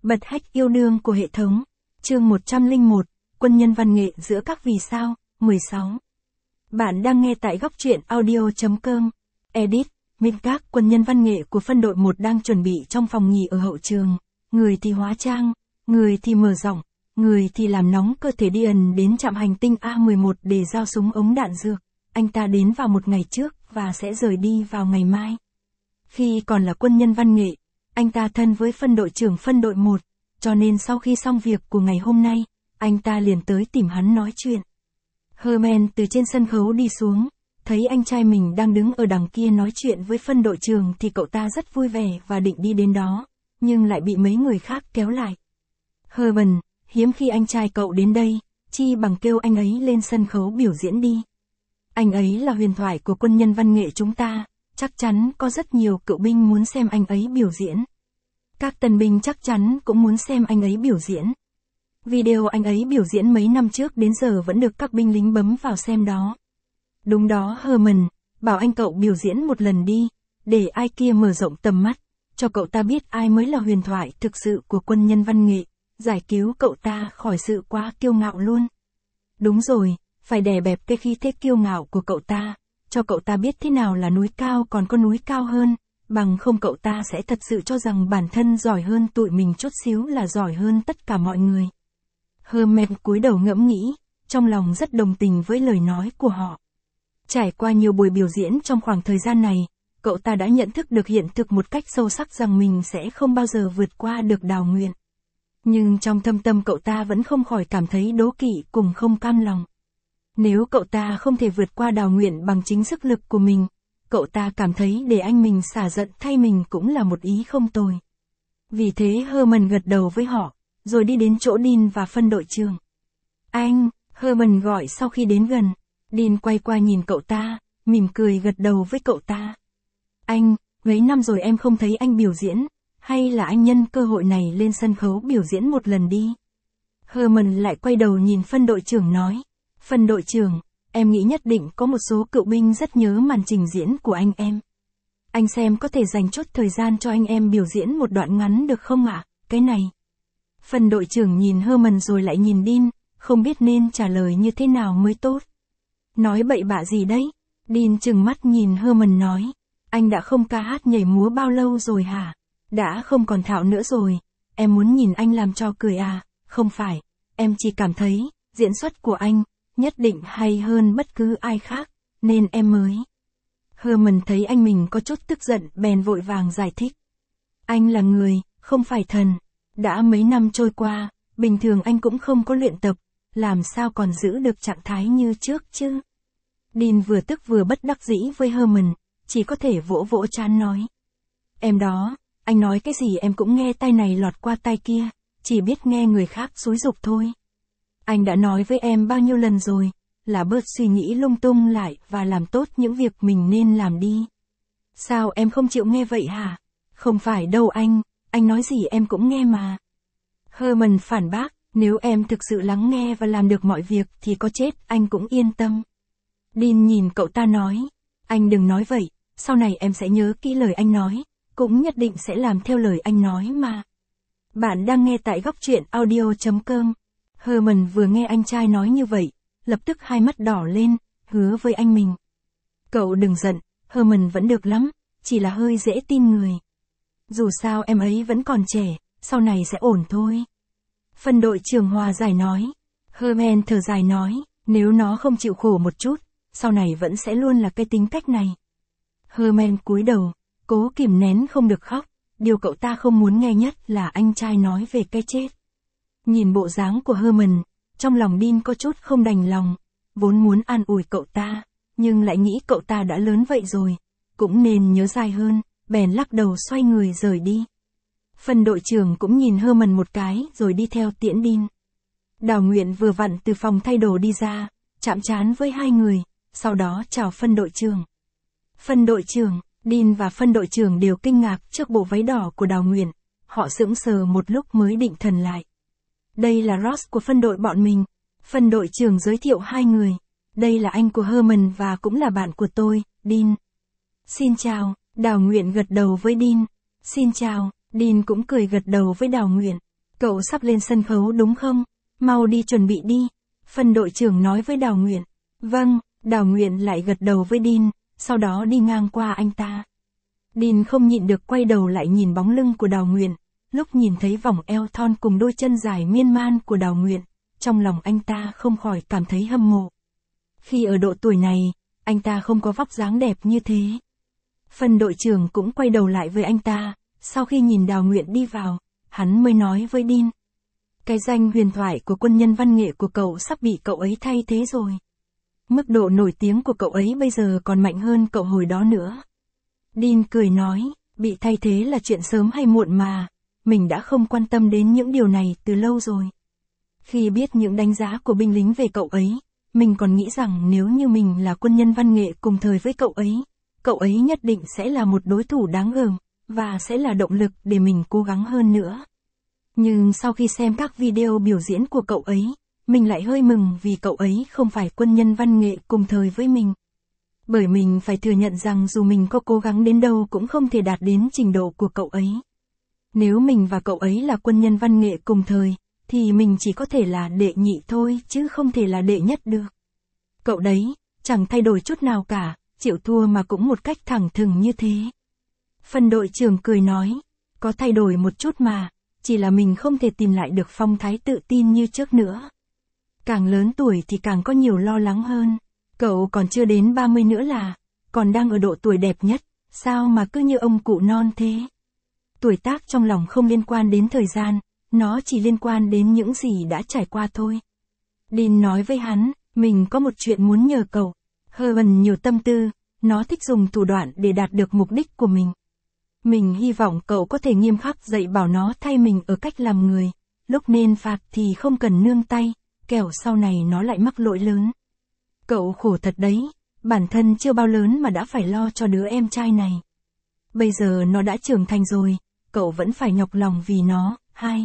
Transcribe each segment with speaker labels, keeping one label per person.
Speaker 1: Bật hack yêu đương của hệ thống. Chương 101, quân nhân văn nghệ giữa các vì sao, 16. Bạn đang nghe tại góc truyện audio.com. Edit, các quân nhân văn nghệ của phân đội 1 đang chuẩn bị trong phòng nghỉ ở hậu trường. Người thì hóa trang, người thì mở rộng, người thì làm nóng cơ thể đi đến trạm hành tinh A11 để giao súng ống đạn dược. Anh ta đến vào một ngày trước và sẽ rời đi vào ngày mai. Khi còn là quân nhân văn nghệ, anh ta thân với phân đội trưởng phân đội 1, cho nên sau khi xong việc của ngày hôm nay, anh ta liền tới tìm hắn nói chuyện. Herman từ trên sân khấu đi xuống, thấy anh trai mình đang đứng ở đằng kia nói chuyện với phân đội trưởng thì cậu ta rất vui vẻ và định đi đến đó, nhưng lại bị mấy người khác kéo lại. Herman, hiếm khi anh trai cậu đến đây, chi bằng kêu anh ấy lên sân khấu biểu diễn đi. Anh ấy là huyền thoại của quân nhân văn nghệ chúng ta, chắc chắn có rất nhiều cựu binh muốn xem anh ấy biểu diễn. Các tân binh chắc chắn cũng muốn xem anh ấy biểu diễn. Video anh ấy biểu diễn mấy năm trước đến giờ vẫn được các binh lính bấm vào xem đó. Đúng đó Herman, bảo anh cậu biểu diễn một lần đi, để ai kia mở rộng tầm mắt, cho cậu ta biết ai mới là huyền thoại thực sự của quân nhân văn nghệ, giải cứu cậu ta khỏi sự quá kiêu ngạo luôn. Đúng rồi, phải đè bẹp cái khí thế kiêu ngạo của cậu ta, cho cậu ta biết thế nào là núi cao còn có núi cao hơn, bằng không cậu ta sẽ thật sự cho rằng bản thân giỏi hơn tụi mình chút xíu là giỏi hơn tất cả mọi người. Herman cúi đầu ngẫm nghĩ, trong lòng rất đồng tình với lời nói của họ. Trải qua nhiều buổi biểu diễn trong khoảng thời gian này, cậu ta đã nhận thức được hiện thực một cách sâu sắc rằng mình sẽ không bao giờ vượt qua được Đào Nguyện. Nhưng trong thâm tâm cậu ta vẫn không khỏi cảm thấy đố kỵ cùng không cam lòng. Nếu cậu ta không thể vượt qua Đào Nguyện bằng chính sức lực của mình, cậu ta cảm thấy để anh mình xả giận thay mình cũng là một ý không tồi. Vì thế Herman gật đầu với họ, rồi đi đến chỗ Dean và phân đội trưởng. Anh, Herman gọi sau khi đến gần. Dean quay qua nhìn cậu ta, mỉm cười gật đầu với cậu ta. Anh, mấy năm rồi em không thấy anh biểu diễn, hay là anh nhân cơ hội này lên sân khấu biểu diễn một lần đi. Herman lại quay đầu nhìn phân đội trưởng nói. Phân đội trưởng, em nghĩ nhất định có một số cựu binh rất nhớ màn trình diễn của anh em. Anh xem có thể dành chút thời gian cho anh em biểu diễn một đoạn ngắn được không ạ? Cái này. Phân đội trưởng nhìn Herman rồi lại nhìn Dean, không biết nên trả lời như thế nào mới tốt. Nói bậy bạ gì đấy? Dean trừng mắt nhìn Herman nói. Anh đã không ca hát nhảy múa bao lâu rồi hả? Đã không còn thạo nữa rồi. Em muốn nhìn anh làm trò cười à? Không phải. Em chỉ cảm thấy, diễn xuất của anh nhất định hay hơn bất cứ ai khác, nên em mới. Herman thấy anh mình có chút tức giận bèn vội vàng giải thích. Anh là người, không phải thần. Đã mấy năm trôi qua, bình thường anh cũng không có luyện tập, làm sao còn giữ được trạng thái như trước chứ? Dean vừa tức vừa bất đắc dĩ với Herman, chỉ có thể vỗ vỗ trán nói. Em đó, anh nói cái gì em cũng nghe tai này lọt qua tai kia, chỉ biết nghe người khác xúi giục thôi. Anh đã nói với em bao nhiêu lần rồi, là bớt suy nghĩ lung tung lại và làm tốt những việc mình nên làm đi. Sao em không chịu nghe vậy hả? Không phải đâu anh nói gì em cũng nghe mà. Herman phản bác, nếu em thực sự lắng nghe và làm được mọi việc thì có chết anh cũng yên tâm. Dean nhìn cậu ta nói, anh đừng nói vậy, sau này em sẽ nhớ kỹ lời anh nói, cũng nhất định sẽ làm theo lời anh nói mà. Bạn đang nghe tại góc truyện audio.com. Herman vừa nghe anh trai nói như vậy, lập tức hai mắt đỏ lên, hứa với anh mình. Cậu đừng giận, Herman vẫn được lắm, chỉ là hơi dễ tin người. Dù sao em ấy vẫn còn trẻ, sau này sẽ ổn thôi. Phân đội trưởng hòa giải nói. Herman thở dài nói, nếu nó không chịu khổ một chút, sau này vẫn sẽ luôn là cái tính cách này. Herman cúi đầu, cố kìm nén không được khóc, điều cậu ta không muốn nghe nhất là anh trai nói về cái chết. Nhìn bộ dáng của Herman, trong lòng Dean có chút không đành lòng, vốn muốn an ủi cậu ta, nhưng lại nghĩ cậu ta đã lớn vậy rồi, cũng nên nhớ dài hơn, bèn lắc đầu xoay người rời đi. Phân đội trưởng cũng nhìn Herman một cái rồi đi theo tiễn Dean. Đào Nguyện vừa vặn từ phòng thay đồ đi ra, chạm trán với hai người, sau đó chào phân đội trưởng. Phân đội trưởng, Dean và phân đội trưởng đều kinh ngạc trước bộ váy đỏ của Đào Nguyện, họ sững sờ một lúc mới định thần lại. Đây là Ross của phân đội bọn mình. Phân đội trưởng giới thiệu hai người. Đây là anh của Herman và cũng là bạn của tôi, Dean. Xin chào, Đào Nguyện gật đầu với Dean. Xin chào, Dean cũng cười gật đầu với Đào Nguyện. Cậu sắp lên sân khấu đúng không? Mau đi chuẩn bị đi. Phân đội trưởng nói với Đào Nguyện. Vâng, Đào Nguyện lại gật đầu với Dean, sau đó đi ngang qua anh ta. Dean không nhịn được quay đầu lại nhìn bóng lưng của Đào Nguyện, lúc nhìn thấy vòng eo thon cùng đôi chân dài miên man của Đào Nguyện, trong lòng anh ta không khỏi cảm thấy hâm mộ. Khi ở độ tuổi này, anh ta không có vóc dáng đẹp như thế. Phân đội trưởng cũng quay đầu lại với anh ta, sau khi nhìn Đào Nguyện đi vào, hắn mới nói với Dean. Cái danh huyền thoại của quân nhân văn nghệ của cậu sắp bị cậu ấy thay thế rồi. Mức độ nổi tiếng của cậu ấy bây giờ còn mạnh hơn cậu hồi đó nữa. Dean cười nói, bị thay thế là chuyện sớm hay muộn mà, mình đã không quan tâm đến những điều này từ lâu rồi. Khi biết những đánh giá của binh lính về cậu ấy, mình còn nghĩ rằng nếu như mình là quân nhân văn nghệ cùng thời với cậu ấy nhất định sẽ là một đối thủ đáng gờm, và sẽ là động lực để mình cố gắng hơn nữa. Nhưng sau khi xem các video biểu diễn của cậu ấy, mình lại hơi mừng vì cậu ấy không phải quân nhân văn nghệ cùng thời với mình. Bởi mình phải thừa nhận rằng dù mình có cố gắng đến đâu cũng không thể đạt đến trình độ của cậu ấy. Nếu mình và cậu ấy là quân nhân văn nghệ cùng thời, thì mình chỉ có thể là đệ nhị thôi chứ không thể là đệ nhất được. Cậu đấy, chẳng thay đổi chút nào cả, chịu thua mà cũng một cách thẳng thừng như thế. Phân đội trưởng cười nói, có thay đổi một chút mà, chỉ là mình không thể tìm lại được phong thái tự tin như trước nữa. Càng lớn tuổi thì càng có nhiều lo lắng hơn, cậu còn chưa đến 30 nữa là, còn đang ở độ tuổi đẹp nhất, sao mà cứ như ông cụ non thế. Tuổi tác trong lòng không liên quan đến thời gian, nó chỉ liên quan đến những gì đã trải qua thôi. Dean nói với hắn, mình có một chuyện muốn nhờ cậu. Herman nhiều tâm tư, nó thích dùng thủ đoạn để đạt được mục đích của mình. Mình hy vọng cậu có thể nghiêm khắc dạy bảo nó thay mình ở cách làm người, lúc nên phạt thì không cần nương tay, kẻo sau này nó lại mắc lỗi lớn. Cậu khổ thật đấy, bản thân chưa bao lớn mà đã phải lo cho đứa em trai này. Bây giờ nó đã trưởng thành rồi, cậu vẫn phải nhọc lòng vì nó.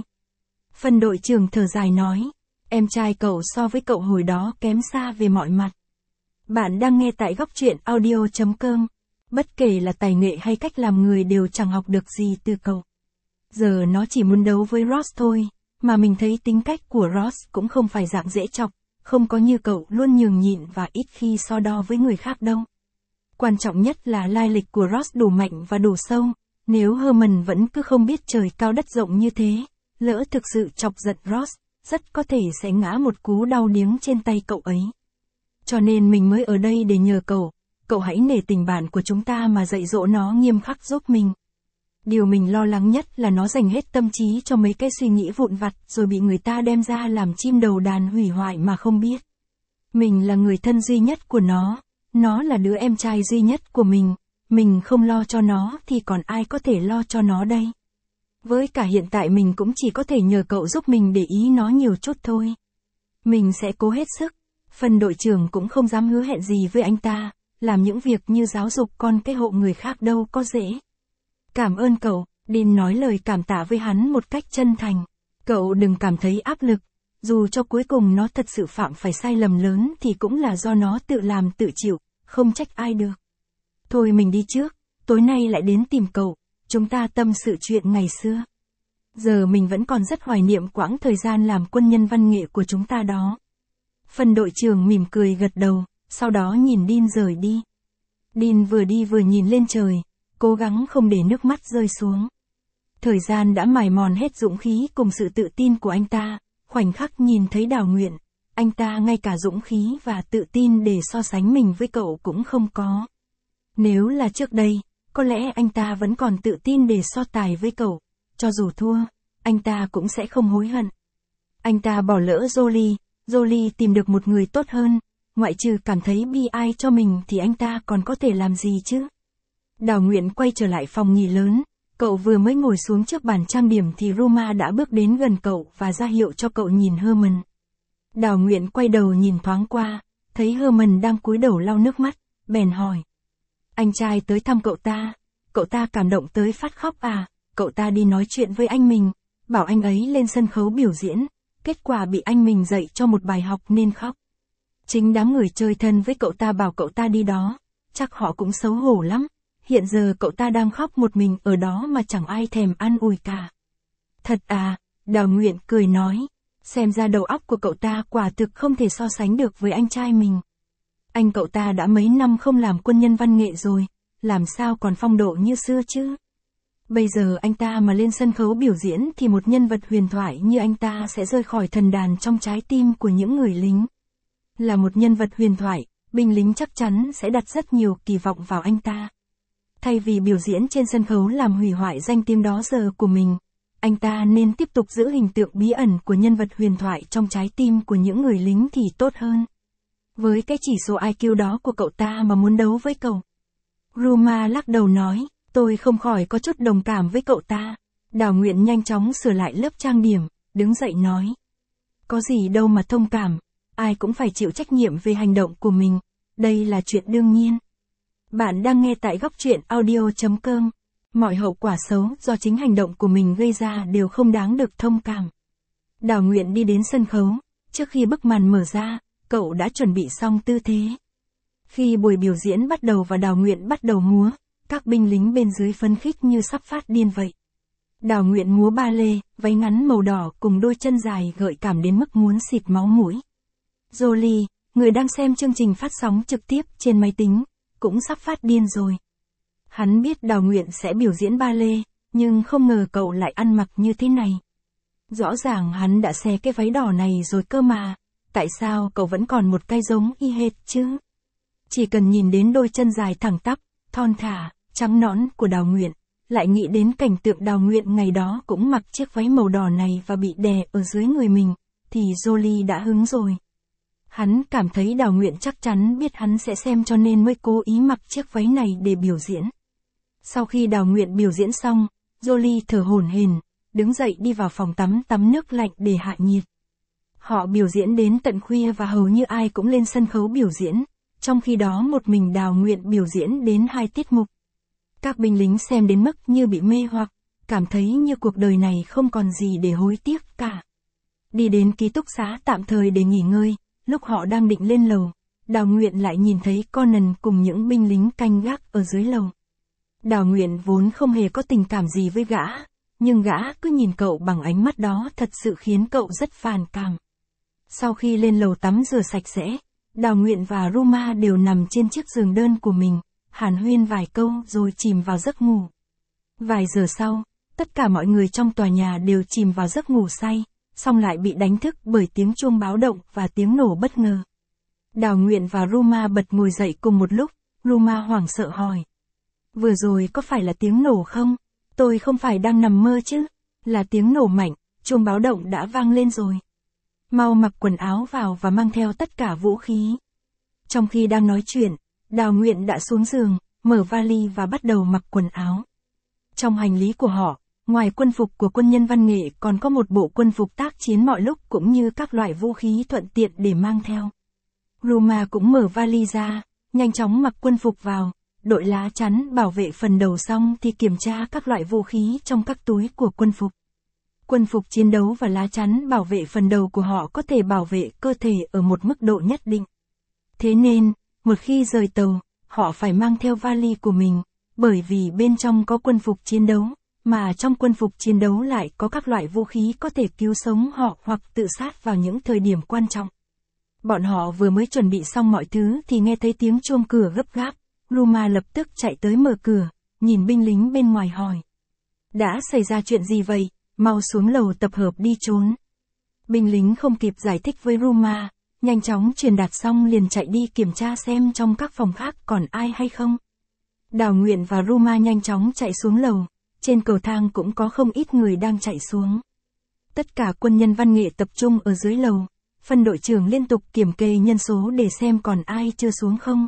Speaker 1: Phân đội trưởng thở dài nói, em trai cậu so với cậu hồi đó kém xa về mọi mặt. Bạn đang nghe tại góc truyện audio.com. Bất kể là tài nghệ hay cách làm người đều chẳng học được gì từ cậu. Giờ nó chỉ muốn đấu với Ross thôi, mà mình thấy tính cách của Ross cũng không phải dạng dễ chọc, không có như cậu luôn nhường nhịn và ít khi so đo với người khác đâu. Quan trọng nhất là lai lịch của Ross đủ mạnh và đủ sâu, nếu Herman vẫn cứ không biết trời cao đất rộng như thế, lỡ thực sự chọc giận Ross, rất có thể sẽ ngã một cú đau điếng trên tay cậu ấy. Cho nên mình mới ở đây để nhờ cậu hãy nể tình bạn của chúng ta mà dạy dỗ nó nghiêm khắc giúp mình. Điều mình lo lắng nhất là nó dành hết tâm trí cho mấy cái suy nghĩ vụn vặt rồi bị người ta đem ra làm chim đầu đàn hủy hoại mà không biết. Mình là người thân duy nhất của nó là đứa em trai duy nhất của mình không lo cho nó thì còn ai có thể lo cho nó đây. Với cả hiện tại mình cũng chỉ có thể nhờ cậu giúp mình để ý nó nhiều chút thôi. Mình sẽ cố hết sức. Phân đội trưởng cũng không dám hứa hẹn gì với anh ta, làm những việc như giáo dục con cái hộ người khác đâu có dễ. Cảm ơn cậu, Dean nói lời cảm tạ với hắn một cách chân thành. Cậu đừng cảm thấy áp lực, dù cho cuối cùng nó thật sự phạm phải sai lầm lớn thì cũng là do nó tự làm tự chịu, không trách ai được. Thôi mình đi trước, tối nay lại đến tìm cậu, chúng ta tâm sự chuyện ngày xưa. Giờ mình vẫn còn rất hoài niệm quãng thời gian làm quân nhân văn nghệ của chúng ta đó. Phân đội trưởng mỉm cười gật đầu, sau đó nhìn Dean rời đi. Dean vừa đi vừa nhìn lên trời, cố gắng không để nước mắt rơi xuống. Thời gian đã mài mòn hết dũng khí cùng sự tự tin của anh ta, khoảnh khắc nhìn thấy Đào Nguyện, anh ta ngay cả dũng khí và tự tin để so sánh mình với cậu cũng không có. Nếu là trước đây, có lẽ anh ta vẫn còn tự tin để so tài với cậu, cho dù thua, anh ta cũng sẽ không hối hận. Anh ta bỏ lỡ Jolie tìm được một người tốt hơn, ngoại trừ cảm thấy bi ai cho mình thì anh ta còn có thể làm gì chứ? Đào Nguyện quay trở lại phòng nghỉ lớn, cậu vừa mới ngồi xuống trước bàn trang điểm thì Ruma đã bước đến gần cậu và ra hiệu cho cậu nhìn Herman. Đào Nguyện quay đầu nhìn thoáng qua, thấy Herman đang cúi đầu lau nước mắt, bèn hỏi. Anh trai tới thăm cậu ta cảm động tới phát khóc à? Cậu ta đi nói chuyện với anh mình, bảo anh ấy lên sân khấu biểu diễn, kết quả bị anh mình dạy cho một bài học nên khóc. Chính đám người chơi thân với cậu ta bảo cậu ta đi đó, chắc họ cũng xấu hổ lắm, hiện giờ cậu ta đang khóc một mình ở đó mà chẳng ai thèm an ủi cả. Thật à, Đào Nguyện cười nói. Xem ra đầu óc của cậu ta quả thực không thể so sánh được với anh trai mình. Anh cậu ta đã mấy năm không làm quân nhân văn nghệ rồi, làm sao còn phong độ như xưa chứ? Bây giờ anh ta mà lên sân khấu biểu diễn thì một nhân vật huyền thoại như anh ta sẽ rơi khỏi thần đàn trong trái tim của những người lính. Là một nhân vật huyền thoại, binh lính chắc chắn sẽ đặt rất nhiều kỳ vọng vào anh ta. Thay vì biểu diễn trên sân khấu làm hủy hoại danh tiếng đó giờ của mình, anh ta nên tiếp tục giữ hình tượng bí ẩn của nhân vật huyền thoại trong trái tim của những người lính thì tốt hơn. Với cái chỉ số IQ đó của cậu ta mà muốn đấu với cậu. Ruma lắc đầu nói, tôi không khỏi có chút đồng cảm với cậu ta. Đào Nguyện nhanh chóng sửa lại lớp trang điểm, đứng dậy nói. Có gì đâu mà thông cảm, ai cũng phải chịu trách nhiệm về hành động của mình, đây là chuyện đương nhiên. Bạn đang nghe tại góc truyện audio.com. Mọi hậu quả xấu do chính hành động của mình gây ra đều không đáng được thông cảm. Đào Nguyện đi đến sân khấu, trước khi bức màn mở ra, cậu đã chuẩn bị xong tư thế. Khi buổi biểu diễn bắt đầu và Đào Nguyện bắt đầu múa, các binh lính bên dưới phấn khích như sắp phát điên vậy. Đào Nguyện múa ba lê, váy ngắn màu đỏ cùng đôi chân dài gợi cảm đến mức muốn xịt máu mũi. Jolie, người đang xem chương trình phát sóng trực tiếp trên máy tính, cũng sắp phát điên rồi. Hắn biết Đào Nguyện sẽ biểu diễn ba lê, nhưng không ngờ cậu lại ăn mặc như thế này. Rõ ràng hắn đã xé cái váy đỏ này rồi cơ mà, tại sao cậu vẫn còn một cái giống y hệt chứ? Chỉ cần nhìn đến đôi chân dài thẳng tắp, thon thả, trắng nõn của Đào Nguyện, lại nghĩ đến cảnh tượng Đào Nguyện ngày đó cũng mặc chiếc váy màu đỏ này và bị đè ở dưới người mình, thì Jolie đã hứng rồi. Hắn cảm thấy Đào Nguyện chắc chắn biết hắn sẽ xem cho nên mới cố ý mặc chiếc váy này để biểu diễn. Sau khi Đào Nguyện biểu diễn xong, Jolie thở hổn hển, đứng dậy đi vào phòng tắm nước lạnh để hạ nhiệt. Họ biểu diễn đến tận khuya và hầu như ai cũng lên sân khấu biểu diễn, trong khi đó một mình Đào Nguyện biểu diễn đến 2 tiết mục. Các binh lính xem đến mức như bị mê hoặc, cảm thấy như cuộc đời này không còn gì để hối tiếc cả. Đi đến ký túc xá tạm thời để nghỉ ngơi, lúc họ đang định lên lầu, Đào Nguyện lại nhìn thấy Conan cùng những binh lính canh gác ở dưới lầu. Đào Nguyện vốn không hề có tình cảm gì với gã, nhưng gã cứ nhìn cậu bằng ánh mắt đó thật sự khiến cậu rất phàn cảm. Sau khi lên lầu tắm rửa sạch sẽ, Đào Nguyện và Ruma đều nằm trên chiếc giường đơn của mình, hàn huyên vài câu rồi chìm vào giấc ngủ. Vài giờ sau, tất cả mọi người trong tòa nhà đều chìm vào giấc ngủ say, xong lại bị đánh thức bởi tiếng chuông báo động và tiếng nổ bất ngờ. Đào Nguyện và Ruma bật ngồi dậy cùng một lúc, Ruma hoảng sợ hỏi. Vừa rồi có phải là tiếng nổ không? Tôi không phải đang nằm mơ chứ? Là tiếng nổ mạnh, chuông báo động đã vang lên rồi. Mau mặc quần áo vào và mang theo tất cả vũ khí. Trong khi đang nói chuyện, Đào Nguyện đã xuống giường, mở vali và bắt đầu mặc quần áo. Trong hành lý của họ, ngoài quân phục của quân nhân văn nghệ còn có một bộ quân phục tác chiến mọi lúc cũng như các loại vũ khí thuận tiện để mang theo. Ruma cũng mở vali ra, nhanh chóng mặc quân phục vào, đội lá chắn bảo vệ phần đầu xong thì kiểm tra các loại vũ khí trong các túi của quân phục. Quân phục chiến đấu và lá chắn bảo vệ phần đầu của họ có thể bảo vệ cơ thể ở một mức độ nhất định. Thế nên, một khi rời tàu, họ phải mang theo vali của mình, bởi vì bên trong có quân phục chiến đấu, mà trong quân phục chiến đấu lại có các loại vũ khí có thể cứu sống họ hoặc tự sát vào những thời điểm quan trọng. Bọn họ vừa mới chuẩn bị xong mọi thứ thì nghe thấy tiếng chuông cửa gấp gáp. Ruma lập tức chạy tới mở cửa, nhìn binh lính bên ngoài hỏi. Đã xảy ra chuyện gì vậy? Mau xuống lầu tập hợp đi trốn. Binh lính không kịp giải thích với Ruma, nhanh chóng truyền đạt xong liền chạy đi kiểm tra xem trong các phòng khác còn ai hay không. Đào Nguyện và Ruma nhanh chóng chạy xuống lầu, trên cầu thang cũng có không ít người đang chạy xuống. Tất cả quân nhân văn nghệ tập trung ở dưới lầu, phân đội trưởng liên tục kiểm kê nhân số để xem còn ai chưa xuống không.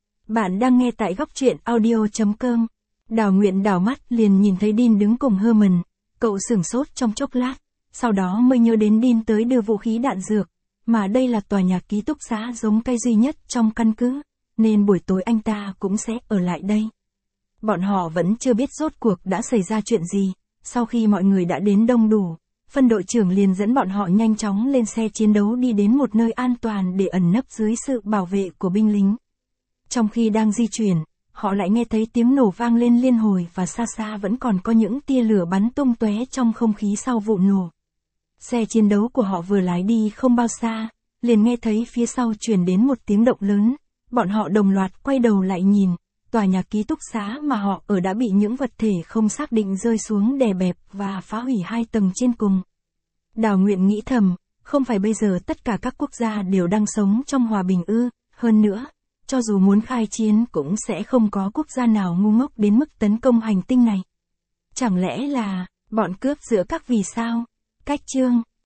Speaker 1: Bạn đang nghe tại góc truyện audio.com. Đào Nguyện đảo mắt liền nhìn thấy Dean đứng cùng Herman. Cậu sửng sốt trong chốc lát, sau đó mới nhớ đến Dean tới đưa vũ khí đạn dược, mà đây là tòa nhà ký túc xá giống cái duy nhất trong căn cứ, nên buổi tối anh ta cũng sẽ ở lại đây. Bọn họ vẫn chưa biết rốt cuộc đã xảy ra chuyện gì, sau khi mọi người đã đến đông đủ, phân đội trưởng liền dẫn bọn họ nhanh chóng lên xe chiến đấu đi đến một nơi an toàn để ẩn nấp dưới sự bảo vệ của binh lính. Trong khi đang di chuyển, họ lại nghe thấy tiếng nổ vang lên liên hồi và xa xa vẫn còn có những tia lửa bắn tung tóe trong không khí sau vụ nổ. Xe chiến đấu của họ vừa lái đi không bao xa, liền nghe thấy phía sau truyền đến một tiếng động lớn. Bọn họ đồng loạt quay đầu lại nhìn, tòa nhà ký túc xá mà họ ở đã bị những vật thể không xác định rơi xuống đè bẹp và phá hủy 2 tầng trên cùng. Đào Nguyện nghĩ thầm, không phải bây giờ tất cả các quốc gia đều đang sống trong hòa bình ư, hơn nữa, cho dù muốn khai chiến cũng sẽ không có quốc gia nào ngu ngốc đến mức tấn công hành tinh này. Chẳng lẽ là, bọn cướp giữa các vì sao? Cách chương